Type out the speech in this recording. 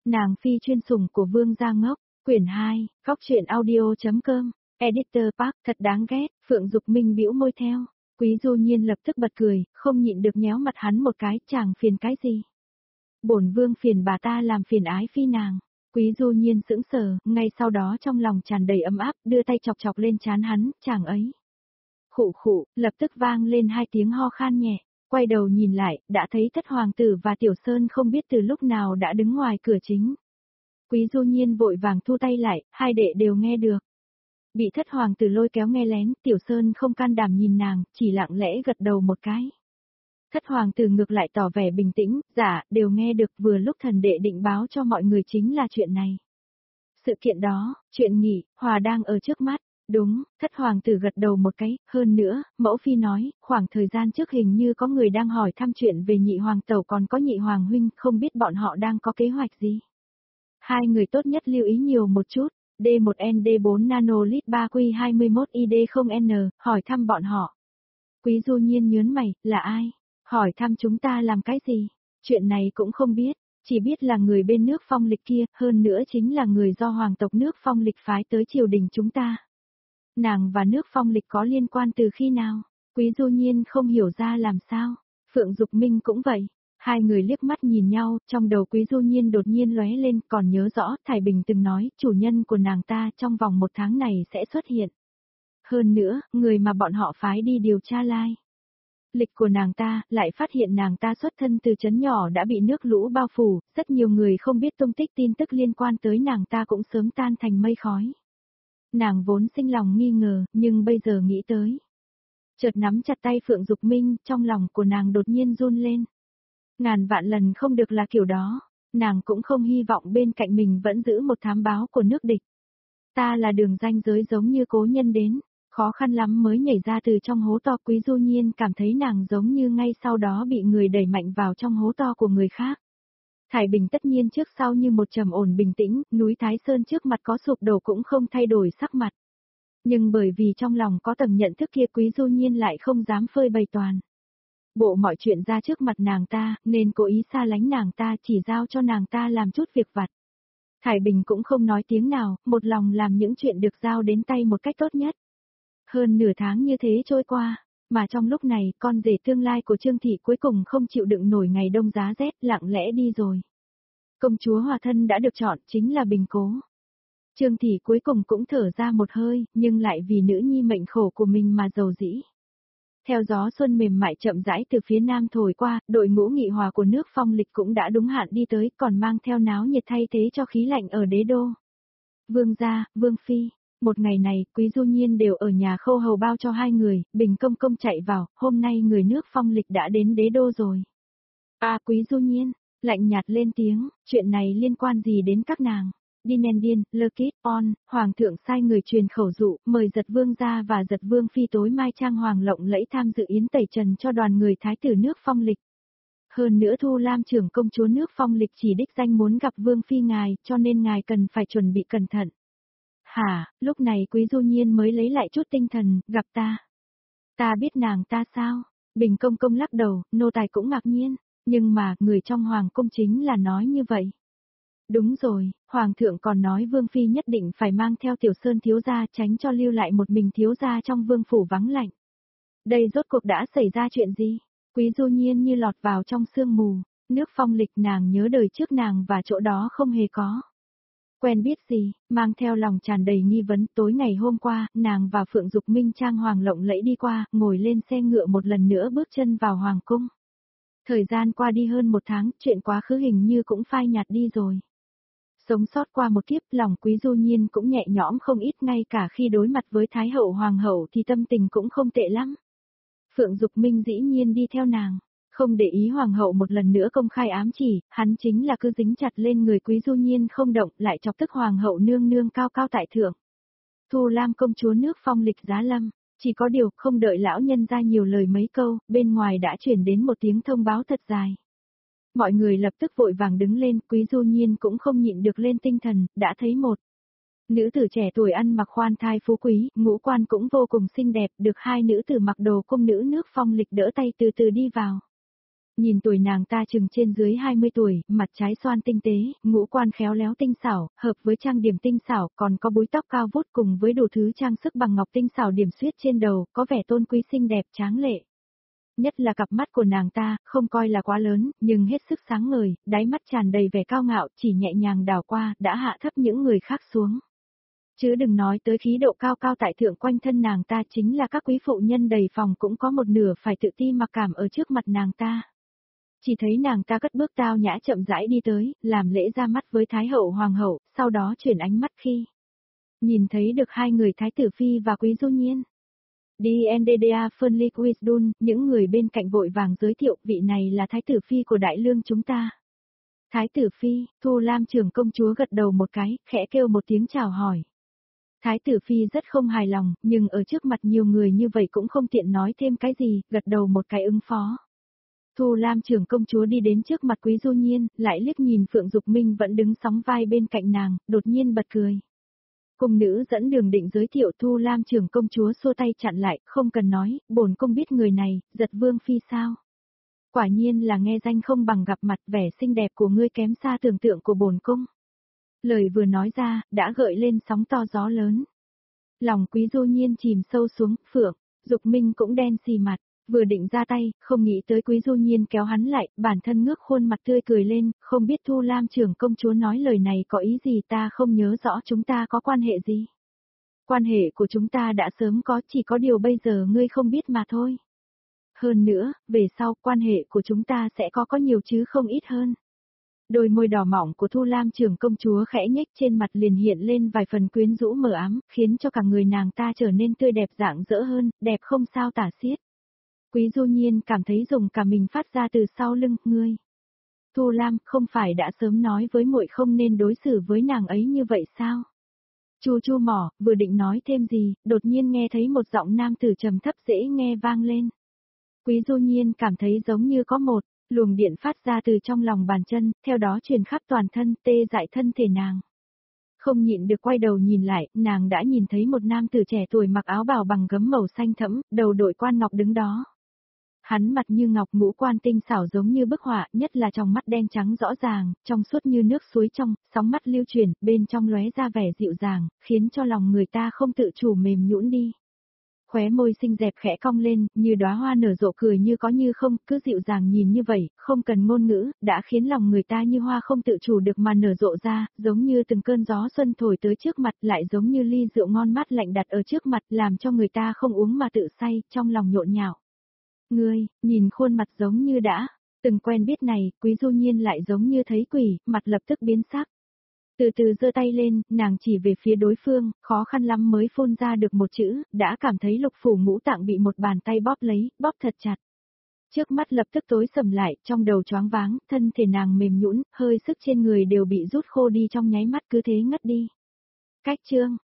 Nàng phi chuyên sủng của Vương Gia Ngốc, quyển 2, Góc truyện audio.com, Editor Park, thật đáng ghét, Phượng Dục Minh bĩu môi theo. Quý Du Nhiên lập tức bật cười, không nhịn được nhéo mặt hắn một cái, chàng phiền cái gì? Bổn vương phiền bà ta làm phiền ái phi nàng. Quý Du Nhiên sững sờ, ngay sau đó trong lòng tràn đầy ấm áp, đưa tay chọc chọc lên trán hắn, chàng ấy. Khụ khụ, lập tức vang lên 2 tiếng ho khan nhẹ, quay đầu nhìn lại, đã thấy Thất Hoàng tử và Tiểu Sơn không biết từ lúc nào đã đứng ngoài cửa chính. Quý Du Nhiên vội vàng thu tay lại, hai đệ đều nghe được. Bị Thất Hoàng tử lôi kéo nghe lén, Tiểu Sơn không can đảm nhìn nàng, chỉ lặng lẽ gật đầu một cái. Thất Hoàng tử ngược lại tỏ vẻ bình tĩnh, dạ, đều nghe được, vừa lúc thần đệ định báo cho mọi người chính là chuyện này. Sự kiện đó, chuyện nghỉ, hòa đang ở trước mắt. Đúng, Thất Hoàng tử gật đầu một cái, hơn nữa, mẫu phi nói, khoảng thời gian trước hình như có người đang hỏi thăm chuyện về nhị hoàng tẩu còn có nhị hoàng huynh, không biết bọn họ đang có kế hoạch gì. Hai người tốt nhất lưu ý nhiều một chút, D1ND4 nanolit 3Q21ID0N, hỏi thăm bọn họ. Quý Du Nhiên nhớn mày, là ai? Hỏi thăm chúng ta làm cái gì? Chuyện này cũng không biết, chỉ biết là người bên nước Phong Lịch kia, hơn nữa chính là người do hoàng tộc nước Phong Lịch phái tới triều đình chúng ta. Nàng và nước Phong Lịch có liên quan từ khi nào? Quý Du Nhiên không hiểu ra làm sao. Phượng Dục Minh cũng vậy. Hai người liếc mắt nhìn nhau, trong đầu Quý Du Nhiên đột nhiên lóe lên, còn nhớ rõ, Thái Bình từng nói, chủ nhân của nàng ta trong vòng 1 tháng này sẽ xuất hiện. Hơn nữa, người mà bọn họ phái đi điều tra lai lịch của nàng ta, lại phát hiện nàng ta xuất thân từ trấn nhỏ đã bị nước lũ bao phủ, rất nhiều người không biết tung tích tin tức liên quan tới nàng ta cũng sớm tan thành mây khói. Nàng vốn sinh lòng nghi ngờ, nhưng bây giờ nghĩ tới. Chợt nắm chặt tay Phượng Dục Minh, trong lòng của nàng đột nhiên run lên. Ngàn vạn lần không được là kiểu đó, nàng cũng không hy vọng bên cạnh mình vẫn giữ một thám báo của nước địch. Ta là đường ranh giới giống như cố nhân đến, khó khăn lắm mới nhảy ra từ trong hố to. Quý Du Nhiên cảm thấy nàng giống như ngay sau đó bị người đẩy mạnh vào trong hố to của người khác. Thái Bình tất nhiên trước sau như một trầm ổn bình tĩnh, núi Thái Sơn trước mặt có sụp đổ cũng không thay đổi sắc mặt. Nhưng bởi vì trong lòng có tầng nhận thức kia, Quý Du Nhiên lại không dám phơi bày toàn bộ mọi chuyện ra trước mặt nàng ta, nên cố ý xa lánh nàng ta, chỉ giao cho nàng ta làm chút việc vặt. Thái Bình cũng không nói tiếng nào, một lòng làm những chuyện được giao đến tay một cách tốt nhất. Hơn nửa tháng như thế trôi qua, mà trong lúc này, con rể tương lai của Trương Thị cuối cùng không chịu đựng nổi ngày đông giá rét, lặng lẽ đi rồi. Công chúa hòa thân đã được chọn, chính là Bình Cố. Trương Thị cuối cùng cũng thở ra một hơi, nhưng lại vì nữ nhi mệnh khổ của mình mà giàu dĩ. Theo gió xuân mềm mại chậm rãi từ phía nam thổi qua, đội ngũ nghị hòa của nước Phong Lịch cũng đã đúng hạn đi tới, còn mang theo náo nhiệt thay thế cho khí lạnh ở đế đô. Vương gia, Vương phi, một ngày này, Quý Du Nhiên đều ở nhà khâu hầu bao cho hai người, Bình Công Công chạy vào, hôm nay người nước Phong Lịch đã đến đế đô rồi. Quý Du Nhiên, lạnh nhạt lên tiếng, chuyện này liên quan gì đến các nàng? Dinendian, Lekit, On, Hoàng thượng sai người truyền khẩu dụ, mời Giật Vương gia và Giật Vương phi tối mai trang hoàng lộng lẫy tham dự yến tẩy trần cho đoàn người thái tử nước Phong Lịch. Hơn nữa Thu Lam trưởng công chúa nước Phong Lịch chỉ đích danh muốn gặp Vương phi ngài, cho nên ngài cần phải chuẩn bị cẩn thận. Hả, lúc này Quý Du Nhiên mới lấy lại chút tinh thần, gặp ta. Ta biết nàng ta sao? Bình Công Công lắc đầu, nô tài cũng ngạc nhiên, nhưng mà, người trong Hoàng cung chính là nói như vậy. Đúng rồi, Hoàng thượng còn nói Vương phi nhất định phải mang theo Tiểu Sơn thiếu gia, tránh cho lưu lại một mình thiếu gia trong vương phủ vắng lạnh. Đây rốt cuộc đã xảy ra chuyện gì? Quý Du Nhiên như lọt vào trong sương mù, nước Phong Lịch nàng nhớ đời trước nàng và chỗ đó không hề có quen biết gì, mang theo lòng tràn đầy nghi vấn. Tối ngày hôm qua, nàng và Phượng Dục Minh trang hoàng lộng lẫy đi qua, ngồi lên xe ngựa một lần nữa bước chân vào Hoàng cung. Thời gian qua đi hơn 1 tháng, chuyện quá khứ hình như cũng phai nhạt đi rồi. Sống sót qua một kiếp, lòng Quý Du Nhiên cũng nhẹ nhõm không ít, ngay cả khi đối mặt với Thái hậu Hoàng hậu thì tâm tình cũng không tệ lắm. Phượng Dục Minh dĩ nhiên đi theo nàng, không để ý Hoàng hậu một lần nữa công khai ám chỉ, hắn chính là cứ dính chặt lên người Quý Du Nhiên không động, lại chọc tức Hoàng hậu nương nương cao cao tại thượng. Thu Lam công chúa nước Phong Lịch giá lâm, chỉ có điều không đợi lão nhân ra nhiều lời mấy câu, bên ngoài đã chuyển đến một tiếng thông báo thật dài. Mọi người lập tức vội vàng đứng lên, Quý Du Nhiên cũng không nhịn được lên tinh thần, đã thấy một nữ tử trẻ tuổi ăn mặc khoan thai phú quý, ngũ quan cũng vô cùng xinh đẹp, được 2 nữ tử mặc đồ cung nữ nước Phong Lịch đỡ tay từ từ đi vào. Nhìn tuổi nàng ta chừng trên dưới 20 tuổi, mặt trái xoan tinh tế, ngũ quan khéo léo tinh xảo, hợp với trang điểm tinh xảo, còn có búi tóc cao vút cùng với đủ thứ trang sức bằng ngọc tinh xảo điểm xuyết trên đầu, có vẻ tôn quý xinh đẹp tráng lệ. Nhất là cặp mắt của nàng ta, không coi là quá lớn, nhưng hết sức sáng ngời, đáy mắt tràn đầy vẻ cao ngạo, chỉ nhẹ nhàng đảo qua, đã hạ thấp những người khác xuống. Chứ đừng nói tới khí độ cao cao tại thượng quanh thân nàng ta, chính là các quý phụ nhân đầy phòng cũng có một nửa phải tự ti mặc cảm ở trước mặt nàng ta. Chỉ thấy nàng ta cất bước tao nhã chậm rãi đi tới, làm lễ ra mắt với Thái hậu Hoàng hậu, sau đó chuyển ánh mắt khi nhìn thấy được hai người Thái tử Phi và Quý Du Nhiên. DNDDA Fernlik Wisdun, những người bên cạnh vội vàng giới thiệu vị này là Thái tử Phi của Đại Lương chúng ta. Thái tử Phi, Thu Lam trưởng công chúa gật đầu một cái, khẽ kêu một tiếng chào hỏi. Thái tử Phi rất không hài lòng, nhưng ở trước mặt nhiều người như vậy cũng không tiện nói thêm cái gì, gật đầu một cái ứng phó. Thu Lam trưởng công chúa đi đến trước mặt Quý Du Nhiên, lại liếc nhìn Phượng Dục Minh vẫn đứng sóng vai bên cạnh nàng, đột nhiên bật cười. Cung nữ dẫn đường định giới thiệu Thu Lam trưởng công chúa xua tay chặn lại, không cần nói, bổn cung biết người này, Giật Vương Phi sao. Quả nhiên là nghe danh không bằng gặp mặt, vẻ xinh đẹp của ngươi kém xa tưởng tượng của bổn cung. Lời vừa nói ra, đã gợi lên sóng to gió lớn. Lòng Quý Du Nhiên chìm sâu xuống, Phượng, Dục Minh cũng đen xì mặt. Vừa định ra tay, không nghĩ tới Quý Du Nhiên kéo hắn lại, bản thân ngước khuôn mặt tươi cười lên, không biết Thu Lam trưởng công chúa nói lời này có ý gì, ta không nhớ rõ chúng ta có quan hệ gì. Quan hệ của chúng ta đã sớm có, chỉ có điều bây giờ ngươi không biết mà thôi. Hơn nữa, về sau, quan hệ của chúng ta sẽ có nhiều chứ không ít hơn. Đôi môi đỏ mỏng của Thu Lam trưởng công chúa khẽ nhếch, trên mặt liền hiện lên vài phần quyến rũ mờ ám, khiến cho cả người nàng ta trở nên tươi đẹp rạng rỡ hơn, đẹp không sao tả xiết. Quý Du Nhiên cảm thấy dùng cả mình phát ra từ sau lưng, ngươi. Thu Lam, không phải đã sớm nói với muội không nên đối xử với nàng ấy như vậy sao? Chu chu mỏ, vừa định nói thêm gì, đột nhiên nghe thấy một giọng nam tử trầm thấp dễ nghe vang lên. Quý Du Nhiên cảm thấy giống như có một luồng điện phát ra từ trong lòng bàn chân, theo đó truyền khắp toàn thân, tê dại thân thể nàng. Không nhịn được quay đầu nhìn lại, nàng đã nhìn thấy một nam tử trẻ tuổi mặc áo bào bằng gấm màu xanh thẫm, đầu đội quan ngọc đứng đó. Hắn mặt như ngọc, ngũ quan tinh xảo giống như bức họa, nhất là trong mắt đen trắng rõ ràng, trong suốt như nước suối trong, sóng mắt lưu chuyển, bên trong lóe ra vẻ dịu dàng, khiến cho lòng người ta không tự chủ mềm nhũn đi. Khóe môi xinh đẹp khẽ cong lên, như đóa hoa nở rộ cười như có như không, cứ dịu dàng nhìn như vậy, không cần ngôn ngữ, đã khiến lòng người ta như hoa không tự chủ được mà nở rộ ra, giống như từng cơn gió xuân thổi tới trước mặt, lại giống như ly rượu ngon mát lạnh đặt ở trước mặt, làm cho người ta không uống mà tự say, trong lòng nhộn nhạo. Ngươi, nhìn khuôn mặt giống như đã từng quen biết này, Quý Du Nhiên lại giống như thấy quỷ, mặt lập tức biến sắc. Từ từ giơ tay lên, nàng chỉ về phía đối phương, khó khăn lắm mới phun ra được một chữ, đã cảm thấy lục phủ ngũ tạng bị một bàn tay bóp lấy, bóp thật chặt. Trước mắt lập tức tối sầm lại, trong đầu choáng váng, thân thể nàng mềm nhũn, hơi sức trên người đều bị rút khô đi trong nháy mắt, cứ thế ngất đi. Cách chương